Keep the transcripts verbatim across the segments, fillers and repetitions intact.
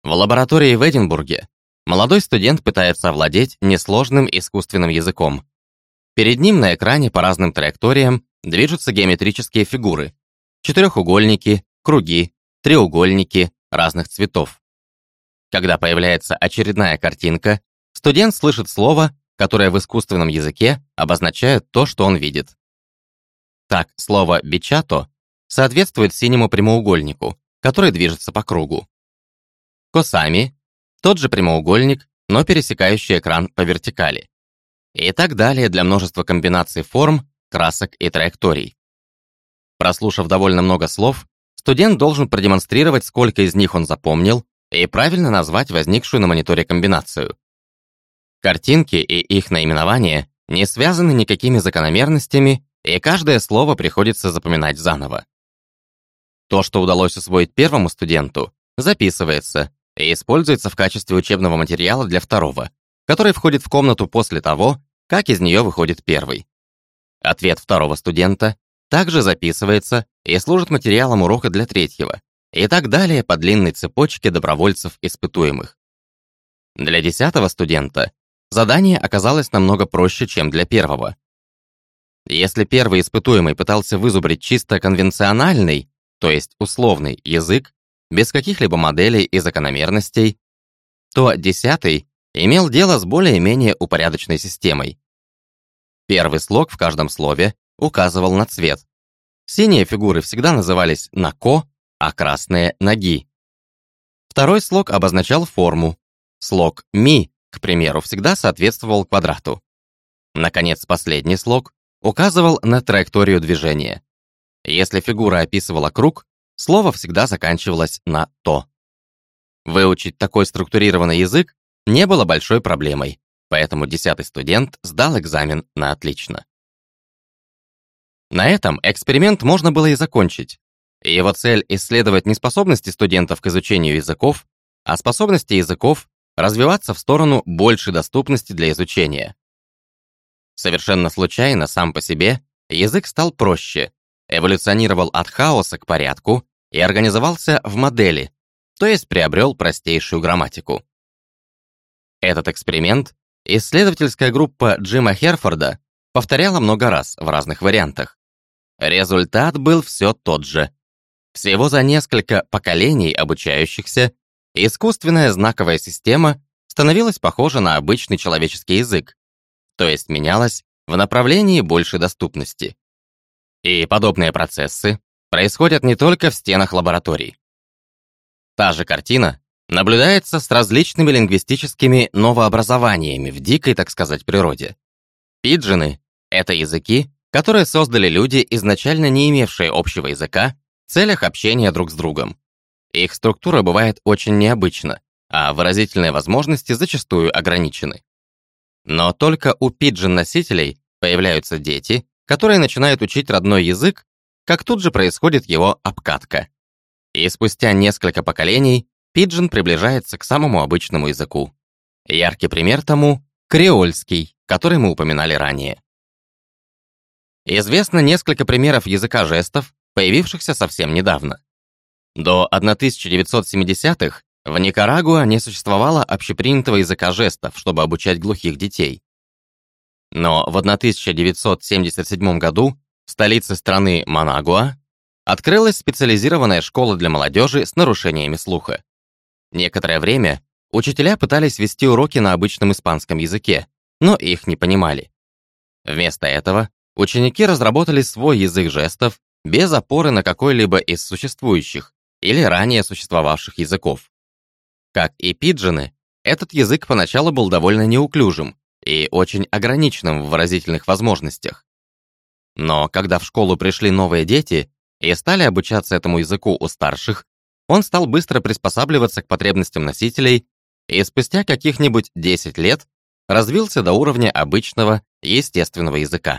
В лаборатории в Эдинбурге молодой студент пытается овладеть несложным искусственным языком. Перед ним на экране по разным траекториям движутся геометрические фигуры, четырехугольники, круги, треугольники разных цветов. Когда появляется очередная картинка, студент слышит слово, которое в искусственном языке обозначает то, что он видит. Так, слово «бичато» соответствует синему прямоугольнику, который движется по кругу. Косами — тот же прямоугольник, но пересекающий экран по вертикали. И так далее для множества комбинаций форм, красок и траекторий. Прослушав довольно много слов, студент должен продемонстрировать, сколько из них он запомнил, и правильно назвать возникшую на мониторе комбинацию. Картинки и их наименования не связаны никакими закономерностями, и каждое слово приходится запоминать заново. То, что удалось усвоить первому студенту, записывается и используется в качестве учебного материала для второго, который входит в комнату после того, как из нее выходит первый. Ответ второго студента также записывается и служит материалом урока для третьего, и так далее по длинной цепочке добровольцев-испытуемых. Для десятого студента задание оказалось намного проще, чем для первого. Если первый испытуемый пытался вызубрить чисто конвенциональный, то есть условный язык, без каких-либо моделей и закономерностей, то десятый имел дело с более-менее упорядоченной системой. Первый слог в каждом слове указывал на цвет. Синие фигуры всегда назывались «нако», а красные «ноги». Второй слог обозначал форму. Слог «ми», к примеру, всегда соответствовал квадрату. Наконец, последний слог указывал на траекторию движения. Если фигура описывала круг, слово всегда заканчивалось на «то». Выучить такой структурированный язык не было большой проблемой, поэтому десятый студент сдал экзамен на отлично. На этом эксперимент можно было и закончить. Его цель — исследовать не способности студентов к изучению языков, а способности языков развиваться в сторону большей доступности для изучения. Совершенно случайно, сам по себе, язык стал проще, эволюционировал от хаоса к порядку и организовался в модели, то есть приобрел простейшую грамматику. Этот эксперимент исследовательская группа Джима Херфорда повторяла много раз в разных вариантах. Результат был все тот же. Всего за несколько поколений обучающихся искусственная знаковая система становилась похожа на обычный человеческий язык, то есть менялась в направлении большей доступности. И подобные процессы происходят не только в стенах лабораторий. Та же картина наблюдается с различными лингвистическими новообразованиями в дикой, так сказать, природе. Пиджины — это языки, которые создали люди, изначально не имевшие общего языка, в целях общения друг с другом. Их структура бывает очень необычна, а выразительные возможности зачастую ограничены. Но только у пиджин-носителей появляются дети, которые начинают учить родной язык, как тут же происходит его обкатка. И спустя несколько поколений пиджин приближается к самому обычному языку. Яркий пример тому — креольский, который мы упоминали ранее. Известно несколько примеров языка жестов, появившихся совсем недавно. До тысяча девятьсот семидесятых в Никарагуа не существовало общепринятого языка жестов, чтобы обучать глухих детей. Но в тысяча девятьсот семьдесят седьмом году в столице страны Манагуа открылась специализированная школа для молодежи с нарушениями слуха. Некоторое время учителя пытались вести уроки на обычном испанском языке, но их не понимали. Вместо этого ученики разработали свой язык жестов без опоры на какой-либо из существующих или ранее существовавших языков. Как и пиджины, этот язык поначалу был довольно неуклюжим и очень ограниченным в выразительных возможностях. Но когда в школу пришли новые дети и стали обучаться этому языку у старших, он стал быстро приспосабливаться к потребностям носителей и спустя каких-нибудь десять лет развился до уровня обычного естественного языка.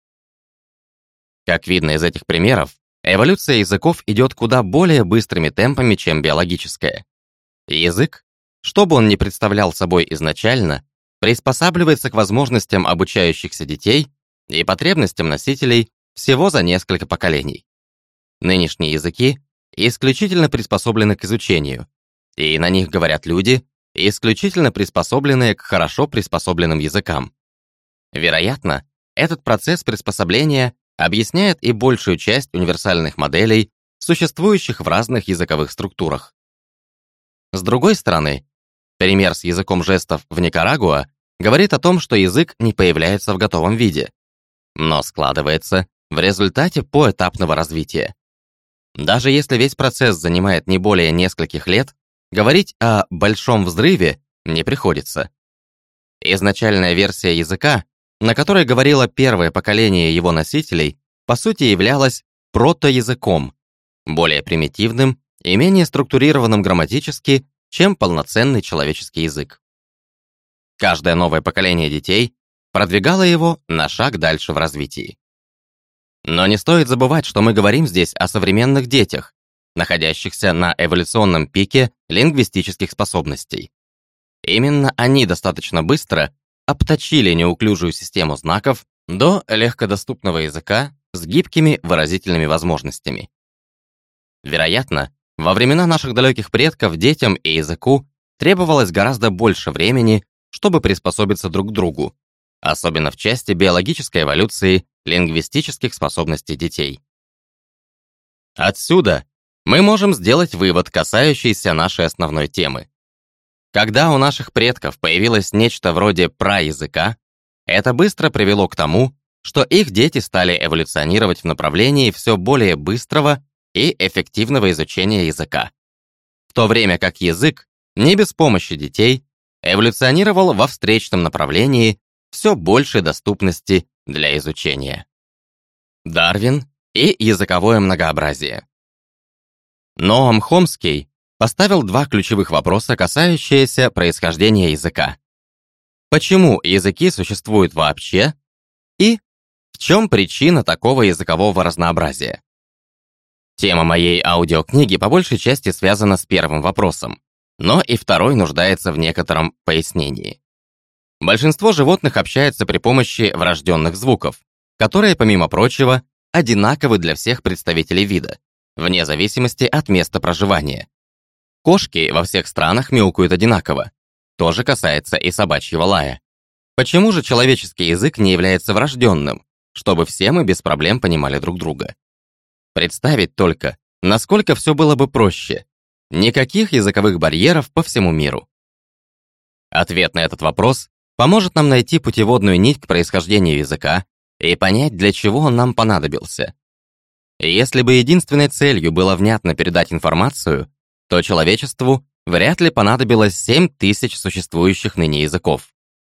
Как видно из этих примеров, эволюция языков идет куда более быстрыми темпами, чем биологическая. Язык, что бы он ни представлял собой изначально, приспосабливается к возможностям обучающихся детей и потребностям носителей всего за несколько поколений. Нынешние языки исключительно приспособлены к изучению, и на них говорят люди, исключительно приспособленные к хорошо приспособленным языкам. Вероятно, этот процесс приспособления объясняет и большую часть универсальных моделей, существующих в разных языковых структурах. С другой стороны, пример с языком жестов в Никарагуа говорит о том, что язык не появляется в готовом виде, но складывается в результате поэтапного развития. Даже если весь процесс занимает не более нескольких лет, говорить о большом взрыве не приходится. Изначальная версия языка, на которой говорило первое поколение его носителей, по сути являлась протоязыком, более примитивным и менее структурированным грамматически, чем полноценный человеческий язык. Каждое новое поколение детей продвигало его на шаг дальше в развитии. Но не стоит забывать, что мы говорим здесь о современных детях, находящихся на эволюционном пике лингвистических способностей. Именно они достаточно быстро обточили неуклюжую систему знаков до легкодоступного языка с гибкими выразительными возможностями. Вероятно, во времена наших далеких предков детям и языку требовалось гораздо больше времени, чтобы приспособиться друг к другу, особенно в части биологической эволюции лингвистических способностей детей. Отсюда мы можем сделать вывод, касающийся нашей основной темы. Когда у наших предков появилось нечто вроде праязыка, это быстро привело к тому, что их дети стали эволюционировать в направлении все более быстрого и эффективного изучения языка, в то время как язык, не без помощи детей, эволюционировал во встречном направлении все большей доступности для изучения. Дарвин и языковое многообразие. Ноам Хомский поставил два ключевых вопроса, касающиеся происхождения языка. Почему языки существуют вообще? И в чем причина такого языкового разнообразия? Тема моей аудиокниги по большей части связана с первым вопросом, но и второй нуждается в некотором пояснении. Большинство животных общается при помощи врожденных звуков, которые, помимо прочего, одинаковы для всех представителей вида, вне зависимости от места проживания. Кошки во всех странах мяукают одинаково. То же касается и собачьего лая. Почему же человеческий язык не является врожденным, чтобы все мы без проблем понимали друг друга? Представить только, насколько все было бы проще. Никаких языковых барьеров по всему миру. Ответ на этот вопрос поможет нам найти путеводную нить к происхождению языка и понять, для чего он нам понадобился. Если бы единственной целью было внятно передать информацию, то человечеству вряд ли понадобилось семь тысяч существующих ныне языков.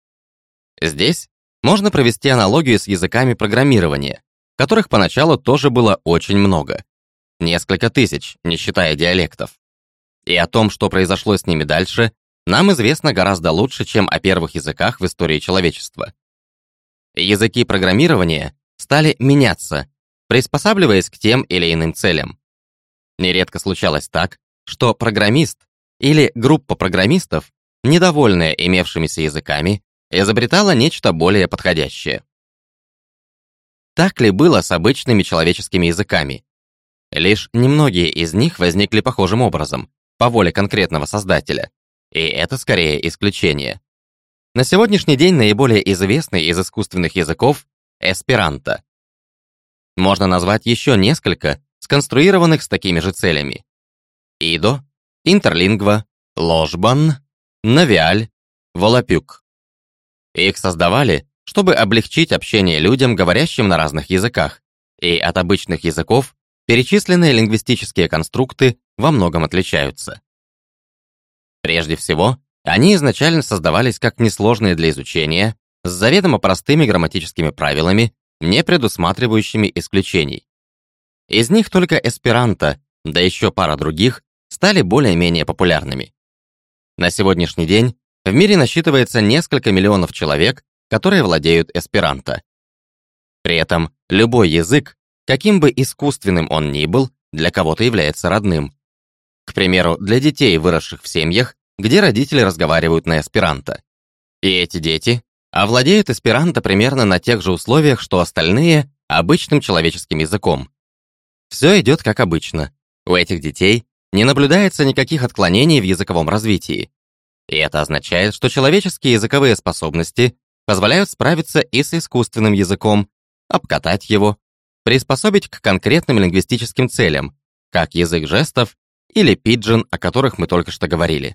Здесь можно провести аналогию с языками программирования, которых поначалу тоже было очень много. Несколько тысяч, не считая диалектов. И о том, что произошло с ними дальше, нам известно гораздо лучше, чем о первых языках в истории человечества. Языки программирования стали меняться, приспосабливаясь к тем или иным целям. Нередко случалось так, что программист или группа программистов, недовольная имевшимися языками, изобретала нечто более подходящее. Так ли было с обычными человеческими языками? Лишь немногие из них возникли похожим образом, по воле конкретного создателя, и это скорее исключение. На сегодняшний день наиболее известный из искусственных языков — эсперанто. Можно назвать еще несколько, сконструированных с такими же целями. Идо, Интерлингва, Ложбан, Навиаль, Волапюк. Их создавали, чтобы облегчить общение людям, говорящим на разных языках, и от обычных языков перечисленные лингвистические конструкты во многом отличаются. Прежде всего, они изначально создавались как несложные для изучения, с заведомо простыми грамматическими правилами, не предусматривающими исключений. Из них только эсперанто, да еще пара других, стали более-менее популярными. На сегодняшний день в мире насчитывается несколько миллионов человек, которые владеют эсперанто. При этом любой язык, каким бы искусственным он ни был, для кого-то является родным. К примеру, для детей, выросших в семьях, где родители разговаривают на эсперанто. И эти дети овладеют эсперанто примерно на тех же условиях, что остальные обычным человеческим языком. Все идет как обычно. У этих детей не наблюдается никаких отклонений в языковом развитии. И это означает, что человеческие языковые способности позволяют справиться и с искусственным языком, обкатать его, приспособить к конкретным лингвистическим целям, как язык жестов или пиджин, о которых мы только что говорили.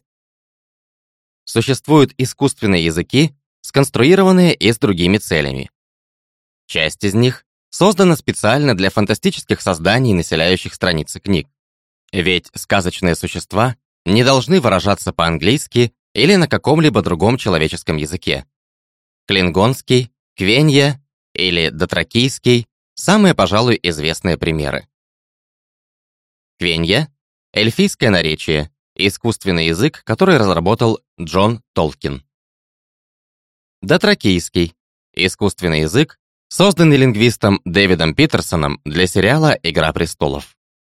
Существуют искусственные языки, сконструированные и с другими целями. Часть из них создана специально для фантастических созданий, населяющих страницы книг. Ведь сказочные существа не должны выражаться по-английски или на каком-либо другом человеческом языке. Клингонский, квенья или дотракийский — самые, пожалуй, известные примеры. Квенья — эльфийское наречие, искусственный язык, который разработал Джон Толкин. Дотракийский — искусственный язык, созданный лингвистом Дэвидом Питерсоном для сериала «Игра престолов».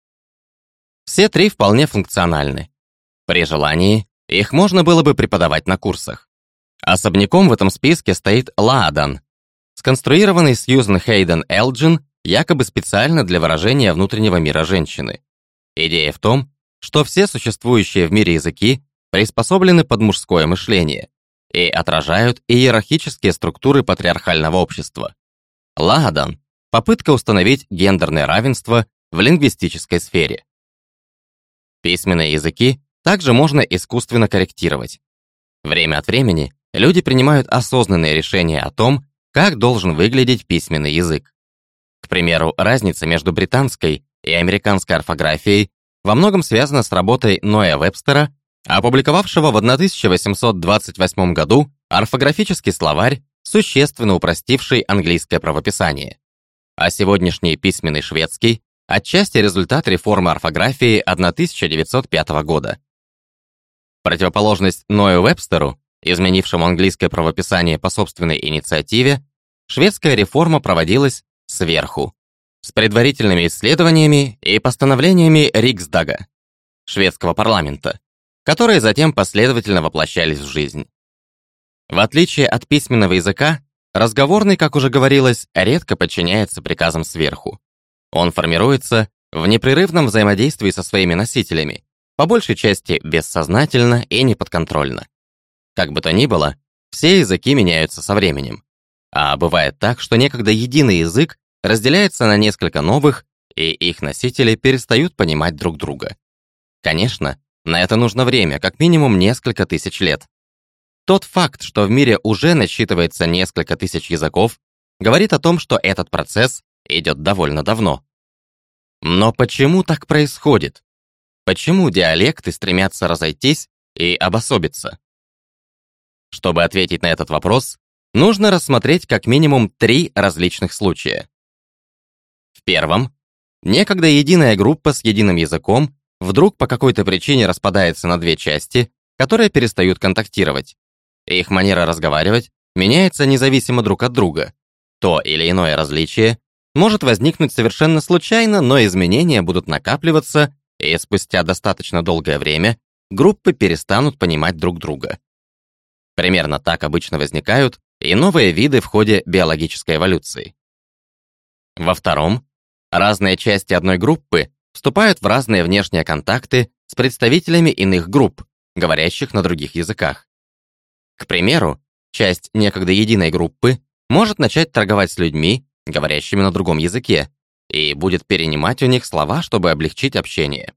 Все три вполне функциональны. При желании их можно было бы преподавать на курсах. Особняком в этом списке стоит Лаадан, сконструированный Сьюзен Хейден Элджин якобы специально для выражения внутреннего мира женщины. Идея в том, что все существующие в мире языки приспособлены под мужское мышление и отражают иерархические структуры патриархального общества. Лаадан — попытка установить гендерное равенство в лингвистической сфере. Письменные языки также можно искусственно корректировать. Время от времени люди принимают осознанные решения о том, как должен выглядеть письменный язык. К примеру, разница между британской и американской орфографией во многом связана с работой Ноя Вебстера, опубликовавшего в тысяча восемьсот двадцать восьмом году орфографический словарь, существенно упростивший английское правописание. А сегодняшний письменный шведский — отчасти результат реформы орфографии тысяча девятьсот пятого года. Противоположность Ною Вебстеру, изменившему английское правописание по собственной инициативе, шведская реформа проводилась сверху, с предварительными исследованиями и постановлениями Риксдага, шведского парламента, которые затем последовательно воплощались в жизнь. В отличие от письменного языка, разговорный, как уже говорилось, редко подчиняется приказам сверху. Он формируется в непрерывном взаимодействии со своими носителями, по большей части бессознательно и неподконтрольно. Как бы то ни было, все языки меняются со временем. А бывает так, что некогда единый язык разделяется на несколько новых, и их носители перестают понимать друг друга. Конечно, на это нужно время, как минимум несколько тысяч лет. Тот факт, что в мире уже насчитывается несколько тысяч языков, говорит о том, что этот процесс идет довольно давно. Но почему так происходит? Почему диалекты стремятся разойтись и обособиться? Чтобы ответить на этот вопрос, нужно рассмотреть как минимум три различных случая. В первом, некогда единая группа с единым языком вдруг по какой-то причине распадается на две части, которые перестают контактировать. Их манера разговаривать меняется независимо друг от друга. То или иное различие может возникнуть совершенно случайно, но изменения будут накапливаться, и спустя достаточно долгое время группы перестанут понимать друг друга. Примерно так обычно возникают и новые виды в ходе биологической эволюции. Во втором, разные части одной группы вступают в разные внешние контакты с представителями иных групп, говорящих на других языках. К примеру, часть некогда единой группы может начать торговать с людьми, говорящими на другом языке, и будет перенимать у них слова, чтобы облегчить общение.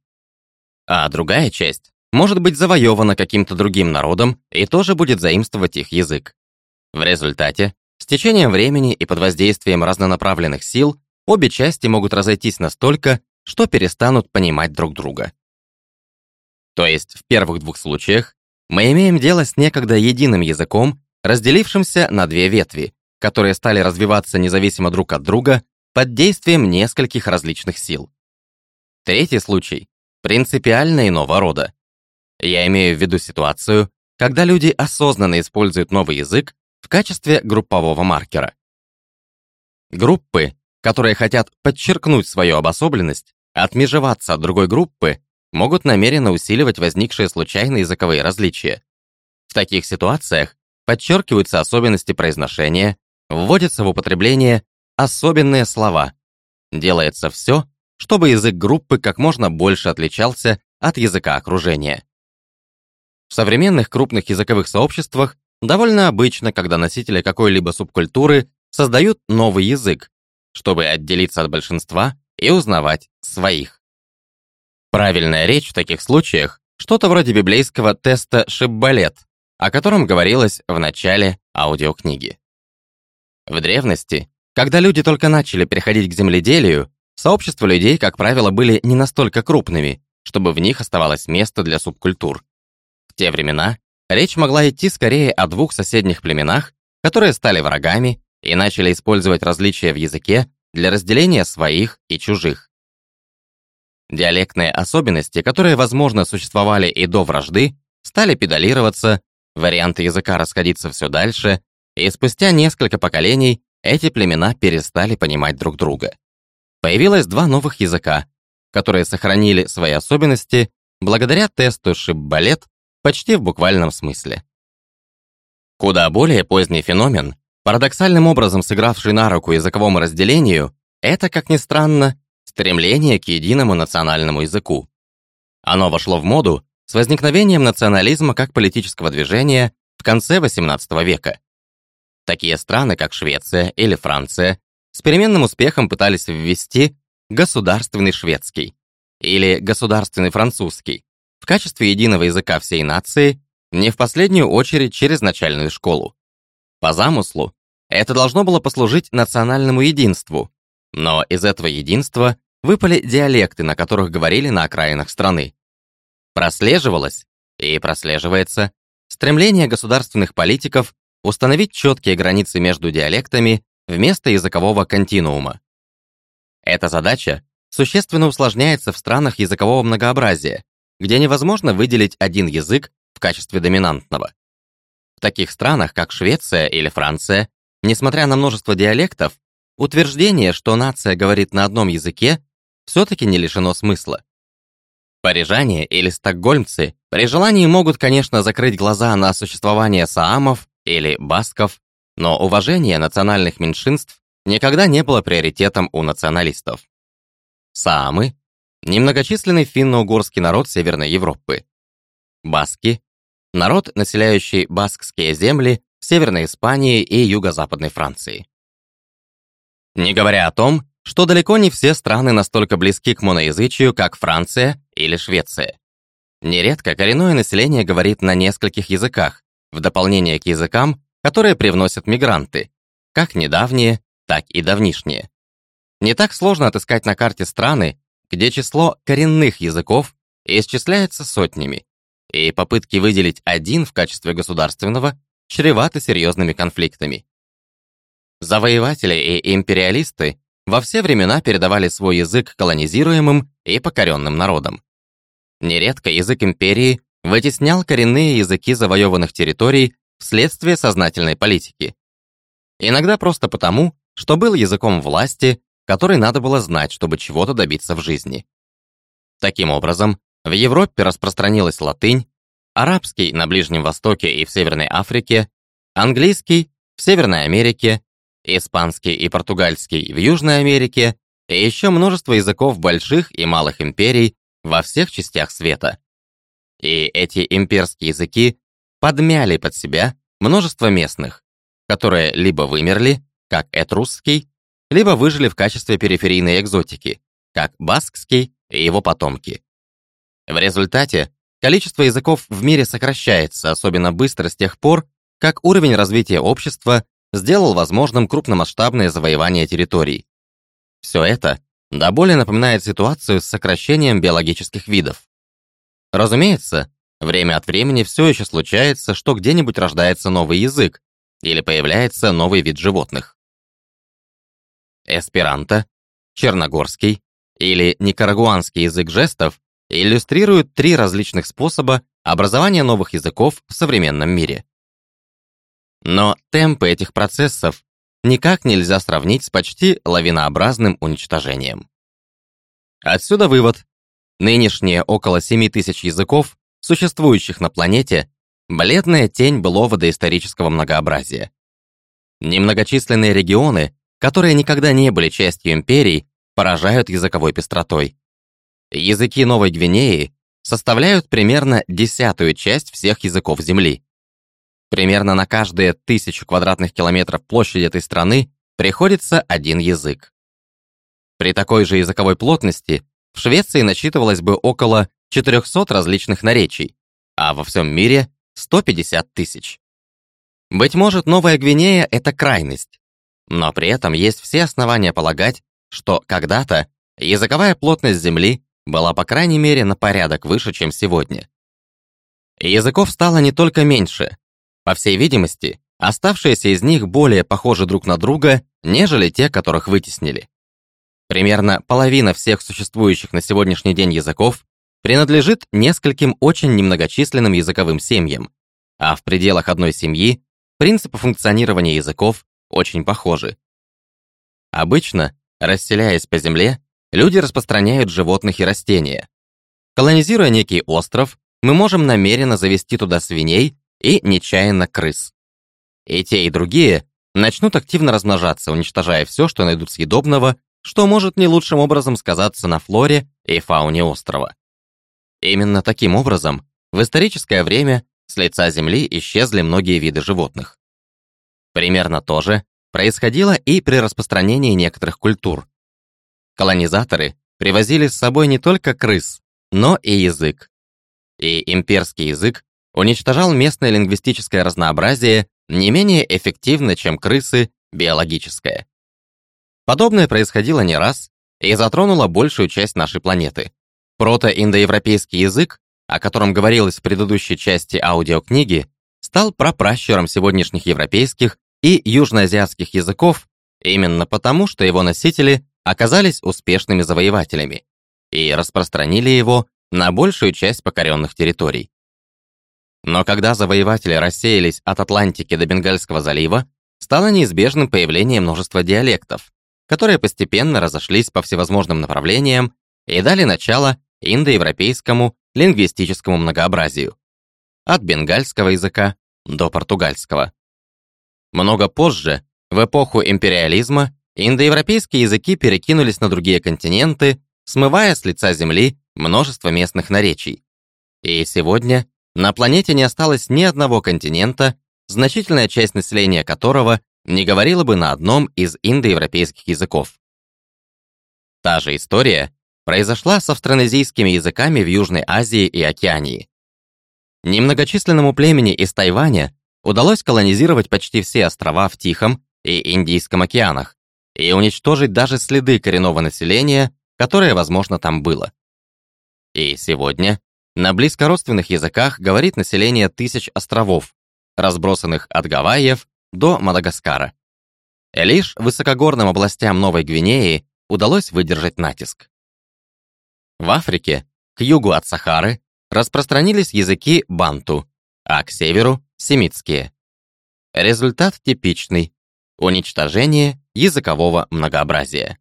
А другая часть может быть завоевана каким-то другим народом и тоже будет заимствовать их язык. В результате, с течением времени и под воздействием разнонаправленных сил, обе части могут разойтись настолько, что перестанут понимать друг друга. То есть в первых двух случаях мы имеем дело с некогда единым языком, разделившимся на две ветви, которые стали развиваться независимо друг от друга под действием нескольких различных сил. Третий случай принципиально иного рода. Я имею в виду ситуацию, когда люди осознанно используют новый язык в качестве группового маркера. Группы, которые хотят подчеркнуть свою обособленность, отмежеваться от другой группы, могут намеренно усиливать возникшие случайные языковые различия. В таких ситуациях подчеркиваются особенности произношения, вводятся в употребление особенные слова. Делается все, чтобы язык группы как можно больше отличался от языка окружения. В современных крупных языковых сообществах довольно обычно, когда носители какой-либо субкультуры создают новый язык, чтобы отделиться от большинства и узнавать своих. Правильная речь в таких случаях – что-то вроде библейского теста Шиббалет, о котором говорилось в начале аудиокниги. В древности, когда люди только начали переходить к земледелию, сообщества людей, как правило, были не настолько крупными, чтобы в них оставалось место для субкультур. В те времена речь могла идти скорее о двух соседних племенах, которые стали врагами и начали использовать различия в языке для разделения своих и чужих. Диалектные особенности, которые, возможно, существовали и до вражды, стали педалироваться, варианты языка расходиться все дальше, и спустя несколько поколений эти племена перестали понимать друг друга. Появилось два новых языка, которые сохранили свои особенности благодаря тесту Шиббалет почти в буквальном смысле. Куда более поздний феномен, парадоксальным образом сыгравший на руку языковому разделению, это, как ни странно, стремление к единому национальному языку. Оно вошло в моду с возникновением национализма как политического движения в конце восемнадцатого века. Такие страны, как Швеция или Франция, с переменным успехом пытались ввести государственный шведский или государственный французский в качестве единого языка всей нации, не в последнюю очередь через начальную школу. По замыслу, это должно было послужить национальному единству, но из этого единства выпали диалекты, на которых говорили на окраинах страны. Прослеживалось и прослеживается стремление государственных политиков установить четкие границы между диалектами вместо языкового континуума. Эта задача существенно усложняется в странах языкового многообразия, где невозможно выделить один язык в качестве доминантного. В таких странах, как Швеция или Франция, несмотря на множество диалектов, утверждение, что нация говорит на одном языке, все-таки не лишено смысла. Парижане или стокгольмцы при желании могут, конечно, закрыть глаза на существование саамов или басков, но уважение национальных меньшинств никогда не было приоритетом у националистов. Саамы – немногочисленный финно-угорский народ Северной Европы. Баски – народ, населяющий баскские земли в Северной Испании и Юго-Западной Франции. Не говоря о том, что далеко не все страны настолько близки к моноязычию, как Франция или Швеция. Нередко коренное население говорит на нескольких языках, в дополнение к языкам, которые привносят мигранты, как недавние, так и давнишние. Не так сложно отыскать на карте страны, где число коренных языков исчисляется сотнями, и попытки выделить один в качестве государственного чреваты серьезными конфликтами. Завоеватели и империалисты во все времена передавали свой язык колонизируемым и покоренным народам. Нередко язык империи вытеснял коренные языки завоеванных территорий вследствие сознательной политики. Иногда просто потому, что был языком власти, который надо было знать, чтобы чего-то добиться в жизни. Таким образом, в Европе распространилась латынь, арабский на Ближнем Востоке и в Северной Африке, английский в Северной Америке, испанский и португальский в Южной Америке и еще множество языков больших и малых империй во всех частях света. И эти имперские языки подмяли под себя множество местных, которые либо вымерли, как этрусский, либо выжили в качестве периферийной экзотики, как баскский и его потомки. В результате количество языков в мире сокращается особенно быстро с тех пор, как уровень развития общества сделал возможным крупномасштабное завоевание территорий. Все это до боли напоминает ситуацию с сокращением биологических видов. Разумеется, время от времени все еще случается, что где-нибудь рождается новый язык или появляется новый вид животных. Эсперанто, черногорский или никарагуанский язык жестов иллюстрируют три различных способа образования новых языков в современном мире. Но темпы этих процессов никак нельзя сравнить с почти лавинообразным уничтожением. Отсюда вывод. Нынешние около семи тысяч языков, существующих на планете, бледная тень былого доисторического многообразия. Немногочисленные регионы, которые никогда не были частью империй, поражают языковой пестротой. Языки Новой Гвинеи составляют примерно десятую часть всех языков Земли. Примерно на каждые тысячу квадратных километров площади этой страны приходится один язык. При такой же языковой плотности в Швеции насчитывалось бы около четырехсот различных наречий, а во всем мире сто пятьдесят тысяч. Быть может, Новая Гвинея — это крайность, но при этом есть все основания полагать, что когда-то языковая плотность Земли была по крайней мере на порядок выше, чем сегодня. Языков стало не только меньше. По всей видимости, оставшиеся из них более похожи друг на друга, нежели те, которых вытеснили. Примерно половина всех существующих на сегодняшний день языков принадлежит нескольким очень немногочисленным языковым семьям, а в пределах одной семьи принципы функционирования языков очень похожи. Обычно, расселяясь по земле, люди распространяют животных и растения. Колонизируя некий остров, мы можем намеренно завести туда свиней и нечаянно крыс. И те, и другие начнут активно размножаться, уничтожая все, что найдут съедобного, что может не лучшим образом сказаться на флоре и фауне острова. Именно таким образом в историческое время с лица Земли исчезли многие виды животных. Примерно то же происходило и при распространении некоторых культур. Колонизаторы привозили с собой не только крыс, но и язык. И имперский язык уничтожал местное лингвистическое разнообразие не менее эффективно, чем крысы биологическое. Подобное происходило не раз и затронуло большую часть нашей планеты. Прото-индоевропейский язык, о котором говорилось в предыдущей части аудиокниги, стал прапращуром сегодняшних европейских и южноазиатских языков именно потому, что его носители оказались успешными завоевателями и распространили его на большую часть покоренных территорий. Но когда завоеватели рассеялись от Атлантики до Бенгальского залива, стало неизбежным появление множества диалектов, которые постепенно разошлись по всевозможным направлениям и дали начало индоевропейскому лингвистическому многообразию, от бенгальского языка до португальского. Много позже, в эпоху империализма, индоевропейские языки перекинулись на другие континенты, смывая с лица Земли множество местных наречий. И сегодня на планете не осталось ни одного континента, значительная часть населения которого не говорила бы на одном из индоевропейских языков. Та же история произошла с австронезийскими языками в Южной Азии и Океании. Немногочисленному племени из Тайваня удалось колонизировать почти все острова в Тихом и Индийском океанах и уничтожить даже следы коренного населения, которое, возможно, там было. И сегодня на близкородственных языках говорит население тысяч островов, разбросанных от Гавайев до Мадагаскара. Лишь высокогорным областям Новой Гвинеи удалось выдержать натиск. В Африке, к югу от Сахары, распространились языки банту, а к северу — семитские. Результат типичный — уничтожение языкового многообразия.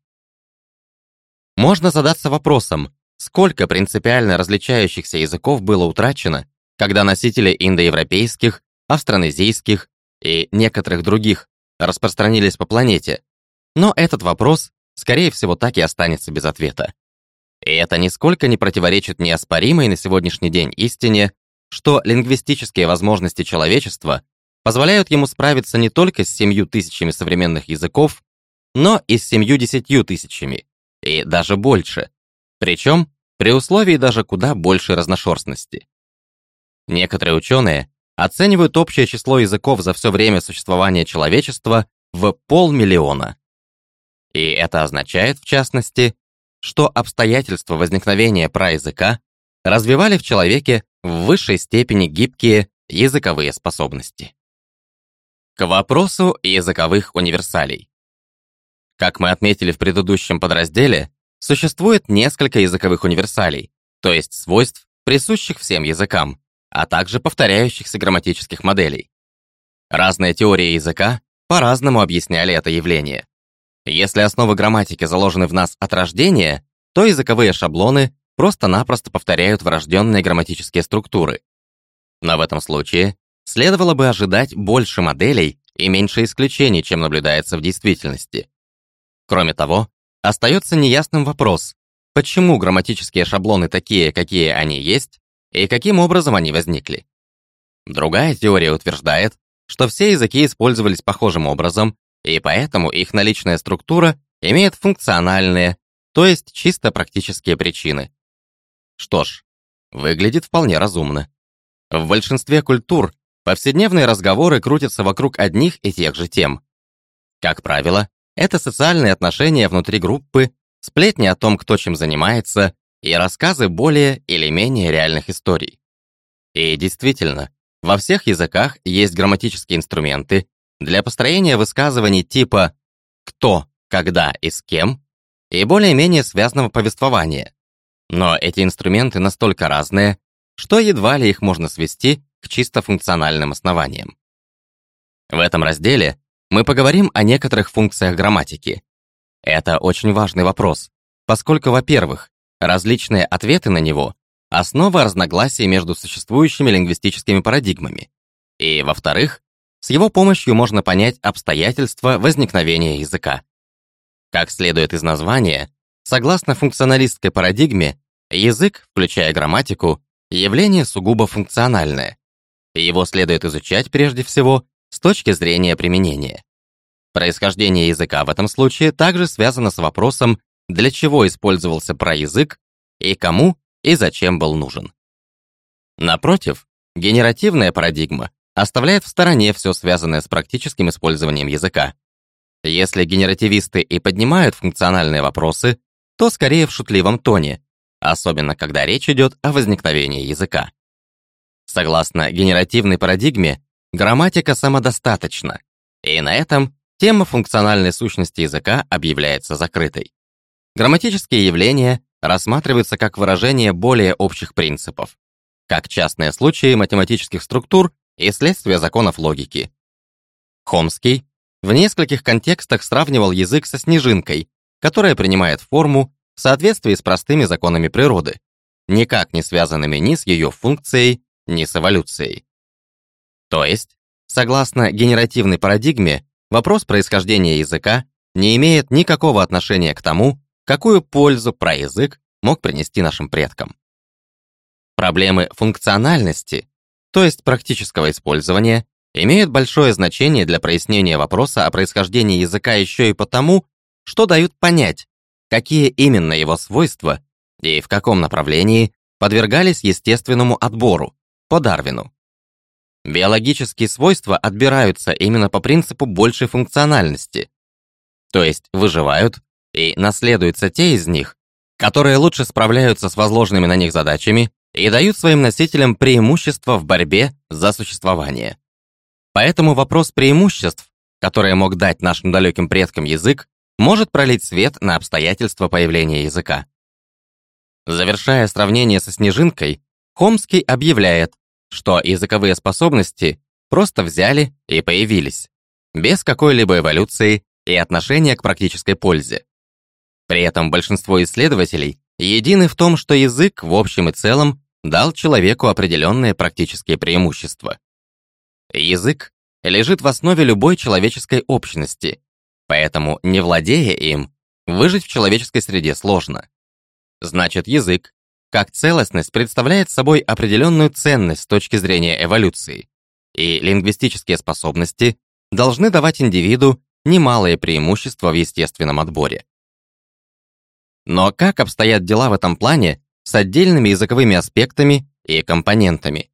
Можно задаться вопросом, сколько принципиально различающихся языков было утрачено, когда носители индоевропейских, австронезийских и некоторых других распространились по планете, но этот вопрос, скорее всего, так и останется без ответа. И это нисколько не противоречит неоспоримой на сегодняшний день истине, что лингвистические возможности человечества позволяют ему справиться не только с семью тысячами современных языков, но и с семью-десятью тысячами, и даже больше, причем при условии даже куда большей разношерстности. Некоторые ученые оценивают общее число языков за все время существования человечества в полмиллиона. И это означает, в частности, что обстоятельства возникновения праязыка развивали в человеке в высшей степени гибкие языковые способности. К вопросу языковых универсалей. Как мы отметили в предыдущем подразделе, существует несколько языковых универсалей, то есть свойств, присущих всем языкам, а также повторяющихся грамматических моделей. Разные теории языка по-разному объясняли это явление. Если основы грамматики заложены в нас от рождения, то языковые шаблоны просто-напросто повторяют врожденные грамматические структуры. Но в этом случае следовало бы ожидать больше моделей и меньше исключений, чем наблюдается в действительности. Кроме того, остается неясным вопрос, почему грамматические шаблоны такие, какие они есть, и каким образом они возникли. Другая теория утверждает, что все языки использовались похожим образом, и поэтому их наличная структура имеет функциональные, то есть чисто практические причины. Что ж, выглядит вполне разумно. В большинстве культур повседневные разговоры крутятся вокруг одних и тех же тем. Как правило, это социальные отношения внутри группы, сплетни о том, кто чем занимается, и рассказы более или менее реальных историй. И действительно, во всех языках есть грамматические инструменты для построения высказываний типа «кто», «когда» и «с кем» и более-менее связанного повествования. Но эти инструменты настолько разные, что едва ли их можно свести к чисто функциональным основаниям. В этом разделе мы поговорим о некоторых функциях грамматики. Это очень важный вопрос, поскольку, во-первых, различные ответы на него — основа разногласий между существующими лингвистическими парадигмами, и, во-вторых, с его помощью можно понять обстоятельства возникновения языка. Как следует из названия, согласно функционалистской парадигме, язык, включая грамматику, явление сугубо функциональное. Его следует изучать прежде всего с точки зрения применения. Происхождение языка в этом случае также связано с вопросом, для чего использовался проязык и кому и зачем был нужен. Напротив, генеративная парадигма оставляет в стороне все связанное с практическим использованием языка. Если генеративисты и поднимают функциональные вопросы, то скорее в шутливом тоне, особенно когда речь идет о возникновении языка. Согласно генеративной парадигме, грамматика самодостаточна, и на этом тема функциональной сущности языка объявляется закрытой. Грамматические явления рассматриваются как выражение более общих принципов, как частные случаи математических структур и следствия законов логики. Хомский в нескольких контекстах сравнивал язык со снежинкой, которая принимает форму в соответствии с простыми законами природы, никак не связанными ни с ее функцией, ни с эволюцией. То есть, согласно генеративной парадигме, вопрос происхождения языка не имеет никакого отношения к тому, какую пользу проязык мог принести нашим предкам. Проблемы функциональности, то есть практического использования, имеют большое значение для прояснения вопроса о происхождении языка еще и потому, что дают понять, какие именно его свойства и в каком направлении подвергались естественному отбору, по Дарвину. Биологические свойства отбираются именно по принципу большей функциональности, то есть выживают и наследуются те из них, которые лучше справляются с возложенными на них задачами и дают своим носителям преимущество в борьбе за существование. Поэтому вопрос преимуществ, которые мог дать нашим далеким предкам язык, может пролить свет на обстоятельства появления языка. Завершая сравнение со снежинкой, Хомский объявляет, что языковые способности просто взяли и появились, без какой-либо эволюции и отношения к практической пользе. При этом большинство исследователей едины в том, что язык в общем и целом дал человеку определенные практические преимущества. Язык лежит в основе любой человеческой общности, поэтому, не владея им, выжить в человеческой среде сложно. Значит, язык, как целостность, представляет собой определенную ценность с точки зрения эволюции, и лингвистические способности должны давать индивиду немалые преимущества в естественном отборе. Но как обстоят дела в этом плане с отдельными языковыми аспектами и компонентами?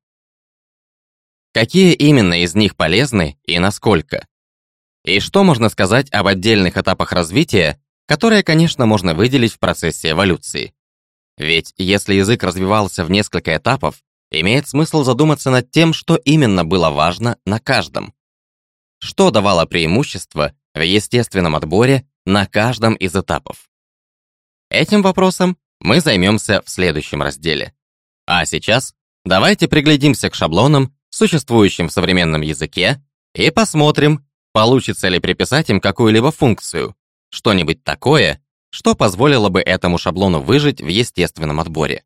Какие именно из них полезны и насколько? И что можно сказать об отдельных этапах развития, которые, конечно, можно выделить в процессе эволюции? Ведь если язык развивался в несколько этапов, имеет смысл задуматься над тем, что именно было важно на каждом. Что давало преимущество в естественном отборе на каждом из этапов? Этим вопросом мы займемся в следующем разделе. А сейчас давайте приглядимся к шаблонам, существующим в современном языке, и посмотрим, получится ли приписать им какую-либо функцию, что-нибудь такое, что позволило бы этому шаблону выжить в естественном отборе.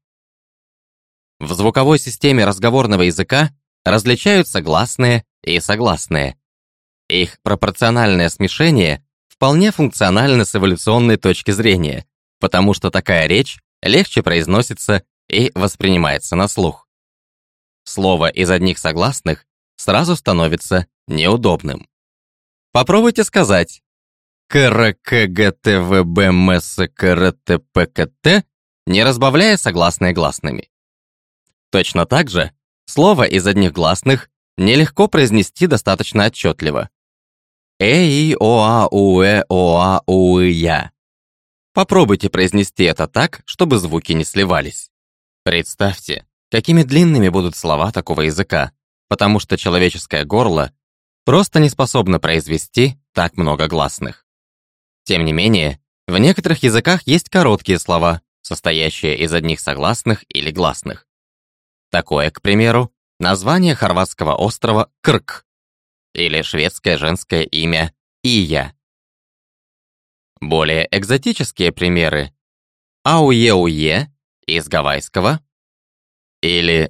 В звуковой системе разговорного языка различаются гласные и согласные. Их пропорциональное смешение вполне функционально с эволюционной точки зрения, потому что такая речь легче произносится и воспринимается на слух. Слово из одних согласных сразу становится неудобным. Попробуйте сказать КРКГТВБМСКРТПКТ, не разбавляя согласные гласными. Точно так же слово из одних гласных нелегко произнести достаточно отчетливо. Э-и-о-а-у-э-о-а-у-я. Попробуйте произнести это так, чтобы звуки не сливались. Представьте, какими длинными будут слова такого языка, потому что человеческое горло просто не способно произвести так много гласных. Тем не менее, в некоторых языках есть короткие слова, состоящие из одних согласных или гласных. Такое, к примеру, название хорватского острова Крк или шведское женское имя Ия. Более экзотические примеры — Ауе-Уе из гавайского или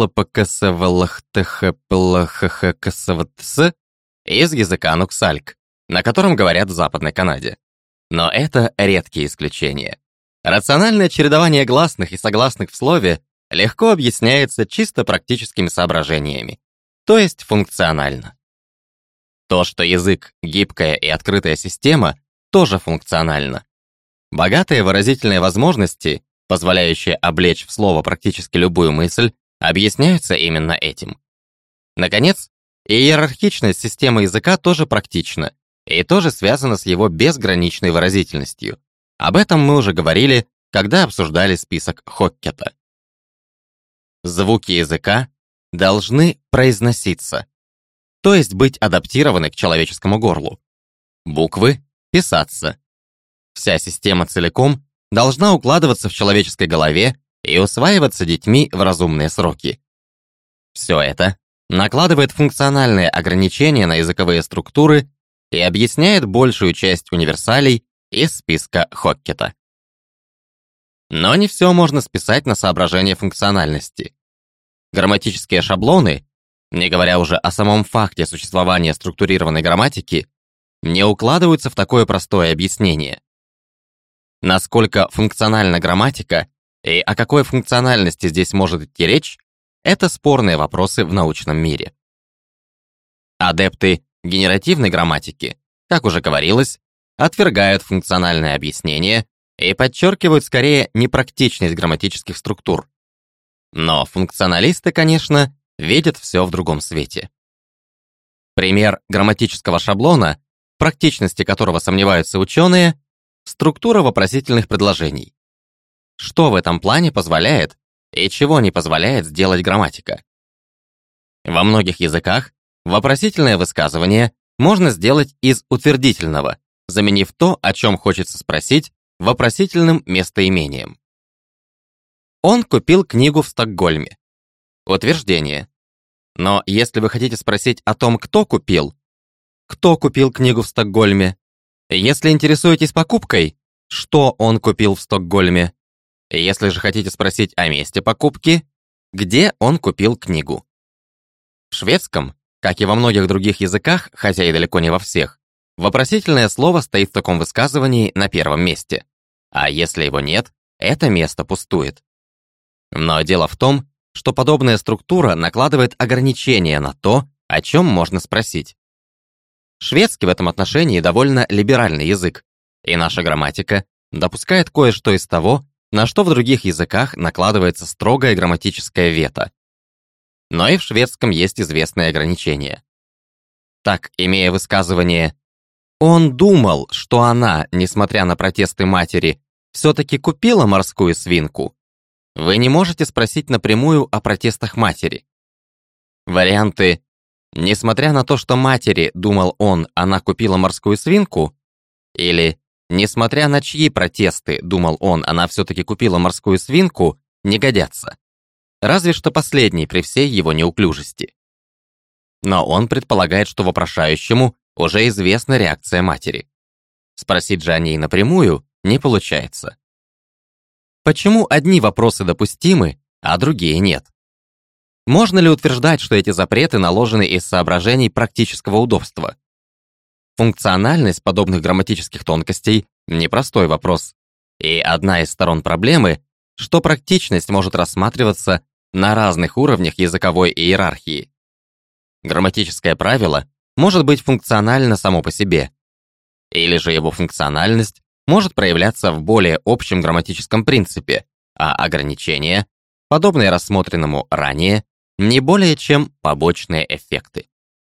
Калапакасавалахтахаплахахакасаватс из языка нуксальк, на котором говорят в Западной Канаде. Но это редкие исключения. Рациональное чередование гласных и согласных в слове легко объясняется чисто практическими соображениями, то есть функционально. То, что язык — гибкая и открытая система, тоже функционально. Богатые выразительные возможности, позволяющие облечь в слово практически любую мысль, объясняются именно этим. Наконец, иерархичность системы языка тоже практична и тоже связана с его безграничной выразительностью. Об этом мы уже говорили, когда обсуждали список Хоккета. Звуки языка должны произноситься, то есть быть адаптированы к человеческому горлу. Буквы — писаться. Вся система целиком должна укладываться в человеческой голове и усваиваться детьми в разумные сроки. Все это накладывает функциональные ограничения на языковые структуры и объясняет большую часть универсалей из списка Хоккета. Но не все можно списать на соображения функциональности. Грамматические шаблоны, не говоря уже о самом факте существования структурированной грамматики, не укладываются в такое простое объяснение. Насколько функциональна грамматика и о какой функциональности здесь может идти речь, это спорные вопросы в научном мире. Адепты генеративной грамматики, как уже говорилось, отвергают функциональное объяснение и подчеркивают скорее непрактичность грамматических структур. Но функционалисты, конечно, видят все в другом свете. Пример грамматического шаблона, в практичности которого сомневаются ученые, структура вопросительных предложений. Что в этом плане позволяет и чего не позволяет сделать грамматика? Во многих языках вопросительное высказывание можно сделать из утвердительного, заменив то, о чем хочется спросить, вопросительным местоимением. Он купил книгу в Стокгольме. Утверждение. Но если вы хотите спросить о том, кто купил, кто купил книгу в Стокгольме, если интересуетесь покупкой, что он купил в Стокгольме, если же хотите спросить о месте покупки, где он купил книгу. В шведском, как и во многих других языках, хотя и далеко не во всех, вопросительное слово стоит в таком высказывании на первом месте, а если его нет, это место пустует. Но дело в том, что подобная структура накладывает ограничения на то, о чем можно спросить. Шведский в этом отношении довольно либеральный язык, и наша грамматика допускает кое-что из того, на что в других языках накладывается строгое грамматическое вето. Но и в шведском есть известные ограничения. Так, имея высказывание «Он думал, что она, несмотря на протесты матери, все-таки купила морскую свинку», вы не можете спросить напрямую о протестах матери. Варианты «Несмотря на то, что матери, думал он, она купила морскую свинку» или «Несмотря на чьи протесты, думал он, она все-таки купила морскую свинку» не годятся. Разве что последний при всей его неуклюжести. Но он предполагает, что вопрошающему уже известна реакция матери. Спросить же о ней напрямую не получается. Почему одни вопросы допустимы, а другие нет? Можно ли утверждать, что эти запреты наложены из соображений практического удобства? Функциональность подобных грамматических тонкостей – непростой вопрос, и одна из сторон проблемы что практичность может рассматриваться на разных уровнях языковой иерархии. Грамматическое правило может быть функционально само по себе, или же его функциональность может проявляться в более общем грамматическом принципе, а ограничения, подобные рассмотренному ранее, не более чем побочные эффекты.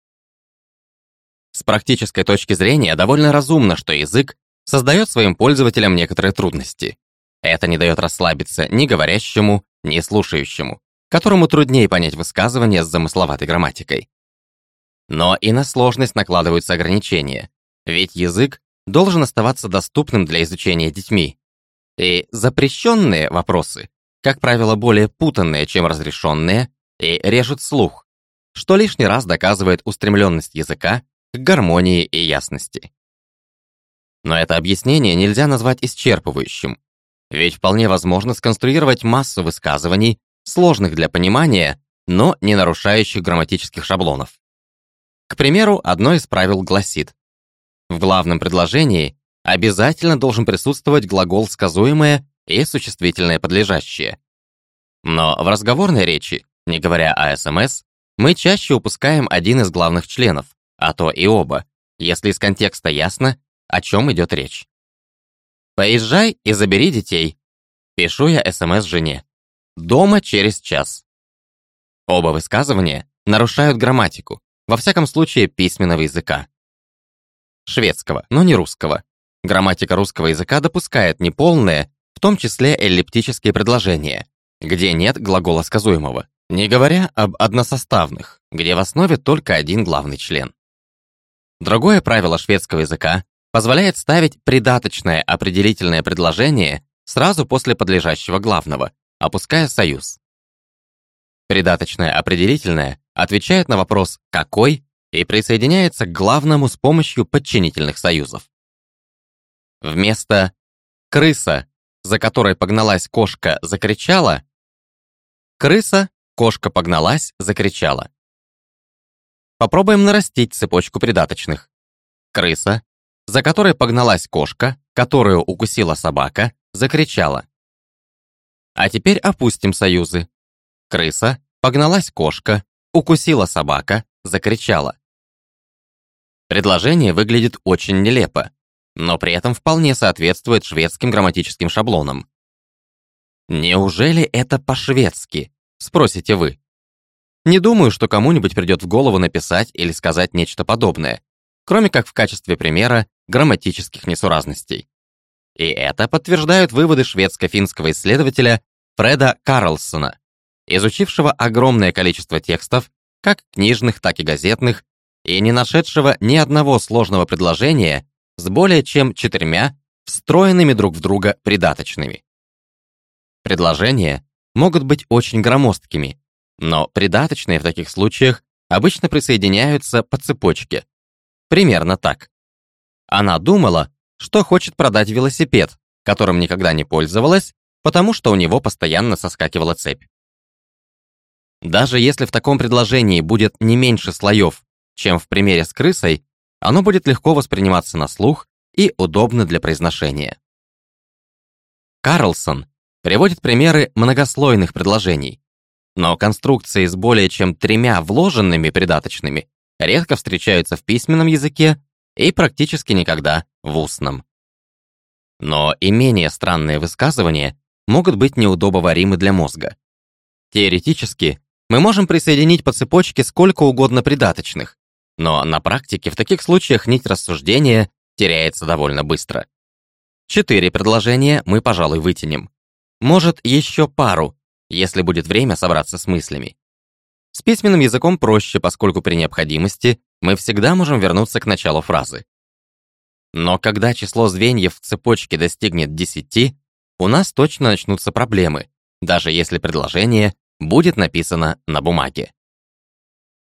С практической точки зрения довольно разумно, что язык создает своим пользователям некоторые трудности. Это не дает расслабиться ни говорящему, ни слушающему, которому труднее понять высказывание с замысловатой грамматикой. Но и на сложность накладываются ограничения, ведь язык должен оставаться доступным для изучения детьми. И запрещенные вопросы, как правило, более путанные, чем разрешенные, и режут слух, что лишний раз доказывает устремленность языка к гармонии и ясности. Но это объяснение нельзя назвать исчерпывающим, ведь вполне возможно сконструировать массу высказываний, сложных для понимания, но не нарушающих грамматических шаблонов. К примеру, одно из правил гласит: в главном предложении обязательно должен присутствовать глагол сказуемое и существительное подлежащее. Но в разговорной речи, не говоря о СМС, мы чаще упускаем один из главных членов, а то и оба, если из контекста ясно, о чем идет речь. «Поезжай и забери детей». Пишу я СМС жене. «Дома через час». Оба высказывания нарушают грамматику, во всяком случае письменного языка. Шведского, но не русского. Грамматика русского языка допускает неполные, в том числе эллиптические предложения, где нет глагола сказуемого, не говоря об односоставных, где в основе только один главный член. Другое правило шведского языка позволяет ставить придаточное определительное предложение сразу после подлежащего главного, опуская союз. Придаточное определительное отвечает на вопрос «какой?» и присоединяется к главному с помощью подчинительных союзов. Вместо «крыса, за которой погналась кошка, закричала» «крыса, кошка погналась, закричала». Попробуем нарастить цепочку придаточных. Крыса, за которой погналась кошка, которую укусила собака, закричала. А теперь опустим союзы. Крыса, погналась кошка, укусила собака, закричала. Предложение выглядит очень нелепо, но при этом вполне соответствует шведским грамматическим шаблонам. Неужели это по-шведски, спросите вы? Не думаю, что кому-нибудь придет в голову написать или сказать нечто подобное, кроме как в качестве примера грамматических несуразностей. И это подтверждают выводы шведско-финского исследователя Фреда Карлсона, изучившего огромное количество текстов, как книжных, так и газетных, и не нашедшего ни одного сложного предложения с более чем четырьмя встроенными друг в друга придаточными. Предложения могут быть очень громоздкими, но придаточные в таких случаях обычно присоединяются по цепочке. Примерно так. Она думала, что хочет продать велосипед, которым никогда не пользовалась, потому что у него постоянно соскакивала цепь. Даже если в таком предложении будет не меньше слоев, чем в примере с крысой, оно будет легко восприниматься на слух и удобно для произношения. Карлсон приводит примеры многослойных предложений, но конструкции с более чем тремя вложенными придаточными редко встречаются в письменном языке и практически никогда в устном. Но и менее странные высказывания могут быть неудобоваримы для мозга. Теоретически, мы можем присоединить по цепочке сколько угодно придаточных, но на практике в таких случаях нить рассуждения теряется довольно быстро. Четыре предложения мы, пожалуй, вытянем. Может, еще пару, если будет время собраться с мыслями. С письменным языком проще, поскольку при необходимости мы всегда можем вернуться к началу фразы. Но когда число звеньев в цепочке достигнет десяти, у нас точно начнутся проблемы, даже если предложение будет написано на бумаге.